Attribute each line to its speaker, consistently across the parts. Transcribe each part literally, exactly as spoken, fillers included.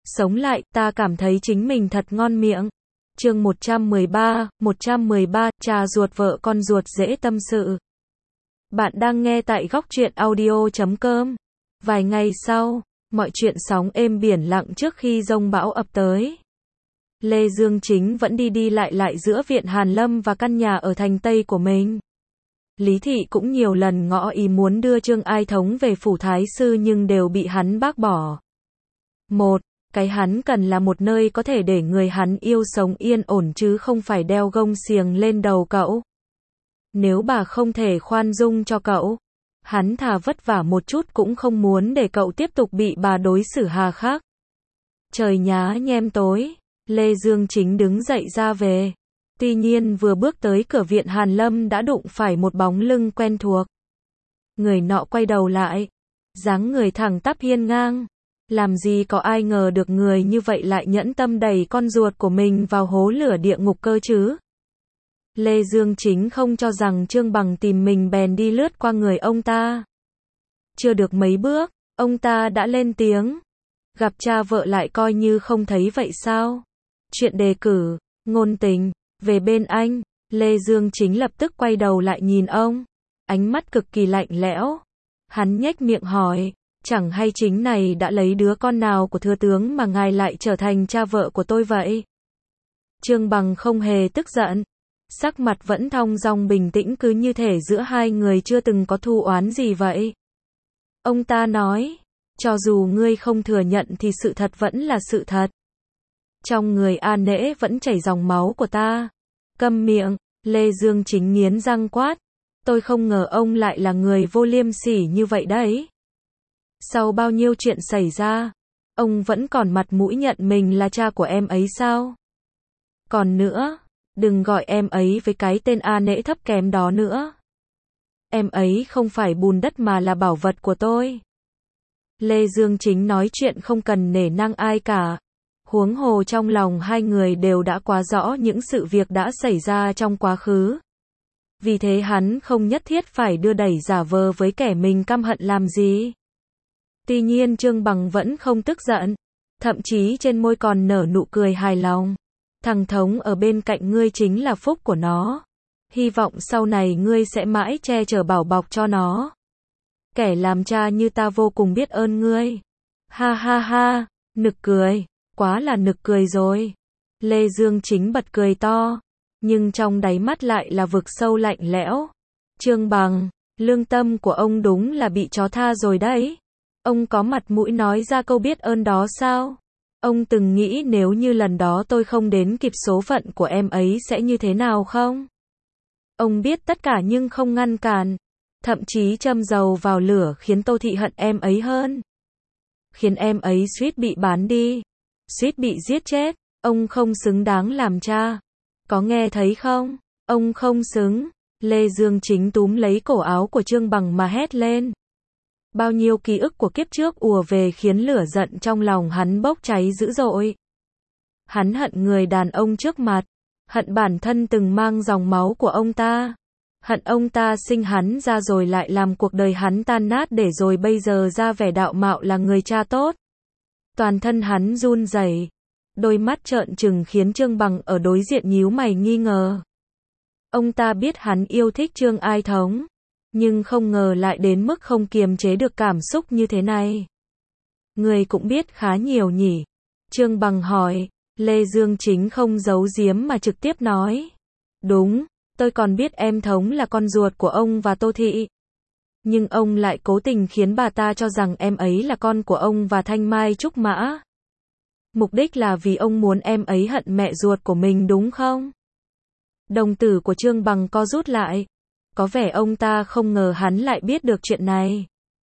Speaker 1: sống lại, ta cảm thấy chính mình thật ngon miệng. Chương một trăm mười ba, một trăm mười ba, cha ruột vợ con ruột dễ tâm sự. Bạn đang nghe tại góc truyện audio chấm com. Vài ngày sau, mọi chuyện sóng êm biển lặng trước khi giông bão ập tới. Lê Dương Chính vẫn đi đi lại lại giữa viện Hàn Lâm và căn nhà ở thành Tây của mình. Lý Thị cũng nhiều lần ngỏ ý muốn đưa Trương Ai Thống về phủ Thái Sư nhưng đều bị hắn bác bỏ. Một, cái hắn cần là một nơi có thể để người hắn yêu sống yên ổn chứ không phải đeo gông xiềng lên đầu cậu. Nếu bà không thể khoan dung cho cậu, hắn thà vất vả một chút cũng không muốn để cậu tiếp tục bị bà đối xử hà khắc. Trời nhá nhem tối, Lê Dương Chính đứng dậy ra về. Tuy nhiên vừa bước tới cửa viện Hàn Lâm đã đụng phải một bóng lưng quen thuộc. Người nọ quay đầu lại, dáng người thẳng tắp hiên ngang. Làm gì có ai ngờ được người như vậy lại nhẫn tâm đẩy con ruột của mình vào hố lửa địa ngục cơ chứ. Lê Dương Chính không cho rằng Trương Bằng tìm mình bèn đi lướt qua người ông ta. Chưa được mấy bước, ông ta đã lên tiếng. Gặp cha vợ lại coi như không thấy vậy sao? Chuyện đề cử, ngôn tình, về bên anh. Lê Dương Chính lập tức quay đầu lại nhìn ông. Ánh mắt cực kỳ lạnh lẽo. Hắn nhếch miệng hỏi. Chẳng hay chính này đã lấy đứa con nào của thừa tướng mà ngài lại trở thành cha vợ của tôi vậy? Trương Bằng không hề tức giận. Sắc mặt vẫn thong dong bình tĩnh cứ như thể giữa hai người chưa từng có thù oán gì vậy. Ông ta nói, cho dù ngươi không thừa nhận thì sự thật vẫn là sự thật. Trong người A Nễ vẫn chảy dòng máu của ta. Câm miệng, Lê Dương Chính nghiến răng quát. Tôi không ngờ ông lại là người vô liêm sỉ như vậy đấy. Sau bao nhiêu chuyện xảy ra, ông vẫn còn mặt mũi nhận mình là cha của em ấy sao? Còn nữa, đừng gọi em ấy với cái tên A Nễ thấp kém đó nữa. Em ấy không phải bùn đất mà là bảo vật của tôi. Lê Dương Chính nói chuyện không cần nể nang ai cả. Huống hồ trong lòng hai người đều đã quá rõ những sự việc đã xảy ra trong quá khứ. Vì thế hắn không nhất thiết phải đưa đẩy giả vờ với kẻ mình căm hận làm gì. Tuy nhiên Trương Bằng vẫn không tức giận, thậm chí trên môi còn nở nụ cười hài lòng. Thằng Thống ở bên cạnh ngươi chính là phúc của nó. Hy vọng sau này ngươi sẽ mãi che chở bảo bọc cho nó. Kẻ làm cha như ta vô cùng biết ơn ngươi. Ha ha ha, nực cười, quá là nực cười rồi. Lê Dương Chính bật cười to, nhưng trong đáy mắt lại là vực sâu lạnh lẽo. Trương Bằng, lương tâm của ông đúng là bị chó tha rồi đấy. Ông có mặt mũi nói ra câu biết ơn đó sao? Ông từng nghĩ nếu như lần đó tôi không đến kịp số phận của em ấy sẽ như thế nào không? Ông biết tất cả nhưng không ngăn cản. Thậm chí châm dầu vào lửa khiến Tô Thị hận em ấy hơn. Khiến em ấy suýt bị bán đi. Suýt bị giết chết. Ông không xứng đáng làm cha. Có nghe thấy không? Ông không xứng. Lê Dương Chính túm lấy cổ áo của Trương Bằng mà hét lên. Bao nhiêu ký ức của kiếp trước ùa về khiến lửa giận trong lòng hắn bốc cháy dữ dội. Hắn hận người đàn ông trước mặt, hận bản thân từng mang dòng máu của ông ta, hận ông ta sinh hắn ra rồi lại làm cuộc đời hắn tan nát để rồi bây giờ ra vẻ đạo mạo là người cha tốt. Toàn thân hắn run rẩy, đôi mắt trợn trừng khiến Trương Bằng ở đối diện nhíu mày nghi ngờ. Ông ta biết hắn yêu thích Trương Ai Thống, nhưng không ngờ lại đến mức không kiềm chế được cảm xúc như thế này. Người cũng biết khá nhiều nhỉ? Trương Bằng hỏi. Lê Dương Chính không giấu giếm mà trực tiếp nói. Đúng, tôi còn biết em Thống là con ruột của ông và Tô Thị. Nhưng ông lại cố tình khiến bà ta cho rằng em ấy là con của ông và Thanh Mai Trúc Mã. Mục đích là vì ông muốn em ấy hận mẹ ruột của mình đúng không? Đồng tử của Trương Bằng co rút lại. Có vẻ ông ta không ngờ hắn lại biết được chuyện này.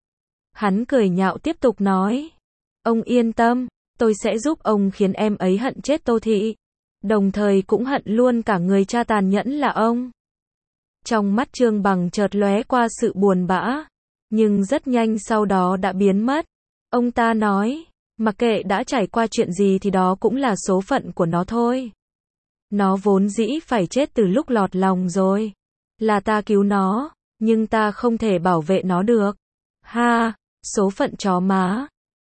Speaker 1: Hắn cười nhạo tiếp tục nói. Ông yên tâm, tôi sẽ giúp ông khiến em ấy hận chết Tô Thị. Đồng thời cũng hận luôn cả người cha tàn nhẫn là ông. Trong mắt Trương Bằng chợt lóe qua sự buồn bã. Nhưng rất nhanh sau đó đã biến mất. Ông ta nói, mặc kệ đã trải qua chuyện gì thì đó cũng là số phận của nó thôi. Nó vốn dĩ phải chết từ lúc lọt lòng rồi. Là ta cứu nó, nhưng ta không thể bảo vệ nó được. Ha, số phận chó má.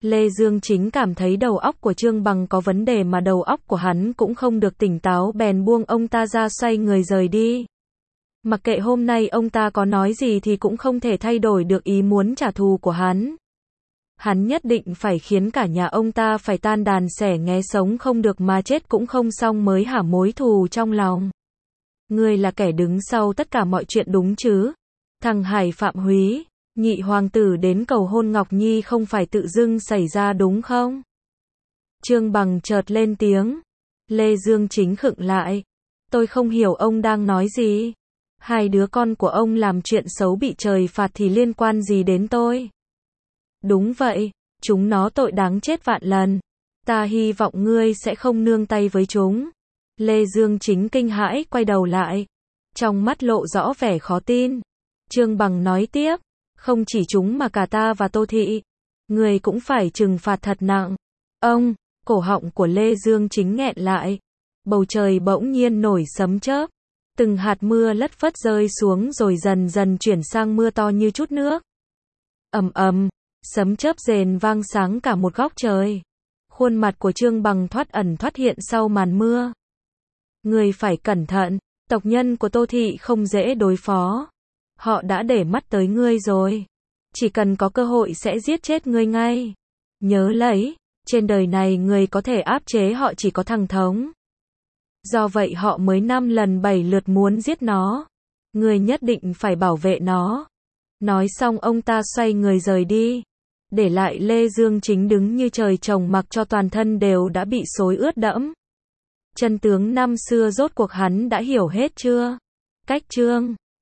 Speaker 1: Lê Dương Chính cảm thấy đầu óc của Trương Bằng có vấn đề mà đầu óc của hắn cũng không được tỉnh táo, bèn buông ông ta ra xoay người rời đi. Mặc kệ hôm nay ông ta có nói gì thì cũng không thể thay đổi được ý muốn trả thù của hắn. Hắn nhất định phải khiến cả nhà ông ta phải tan đàn xẻ nghé, sống không được mà chết cũng không xong mới hả mối thù trong lòng. Ngươi là kẻ đứng sau tất cả mọi chuyện đúng chứ? Thằng Hải Phạm Húy, nhị hoàng tử đến cầu hôn Ngọc Nhi không phải tự dưng xảy ra đúng không? Trương Bằng chợt lên tiếng. Lê Dương Chính khựng lại. Tôi không hiểu ông đang nói gì. Hai đứa con của ông làm chuyện xấu bị trời phạt thì liên quan gì đến tôi? Đúng vậy, chúng nó tội đáng chết vạn lần. Ta hy vọng ngươi sẽ không nương tay với chúng. Lê Dương Chính kinh hãi quay đầu lại. Trong mắt lộ rõ vẻ khó tin. Trương Bằng nói tiếp. Không chỉ chúng mà cả ta và Tô Thị. Ngươi cũng phải trừng phạt thật nặng. Ông, cổ họng của Lê Dương Chính nghẹn lại. Bầu trời bỗng nhiên nổi sấm chớp. Từng hạt mưa lất phất rơi xuống rồi dần dần chuyển sang mưa to như chút nước. Ầm ầm, sấm chớp rền vang sáng cả một góc trời. Khuôn mặt của Trương Bằng thoát ẩn thoát hiện sau màn mưa. Ngươi phải cẩn thận, tộc nhân của Tô Thị không dễ đối phó. Họ đã để mắt tới ngươi rồi. Chỉ cần có cơ hội sẽ giết chết ngươi ngay. Nhớ lấy, trên đời này người có thể áp chế họ chỉ có thằng Thống. Do vậy họ mới năm lần bảy lượt muốn giết nó. Ngươi nhất định phải bảo vệ nó. Nói xong ông ta xoay người rời đi. Để lại Lê Dương Chính đứng như trời trồng mặc cho toàn thân đều đã bị xối ướt đẫm. Chân tướng năm xưa rốt cuộc hắn đã hiểu hết chưa? Cách chương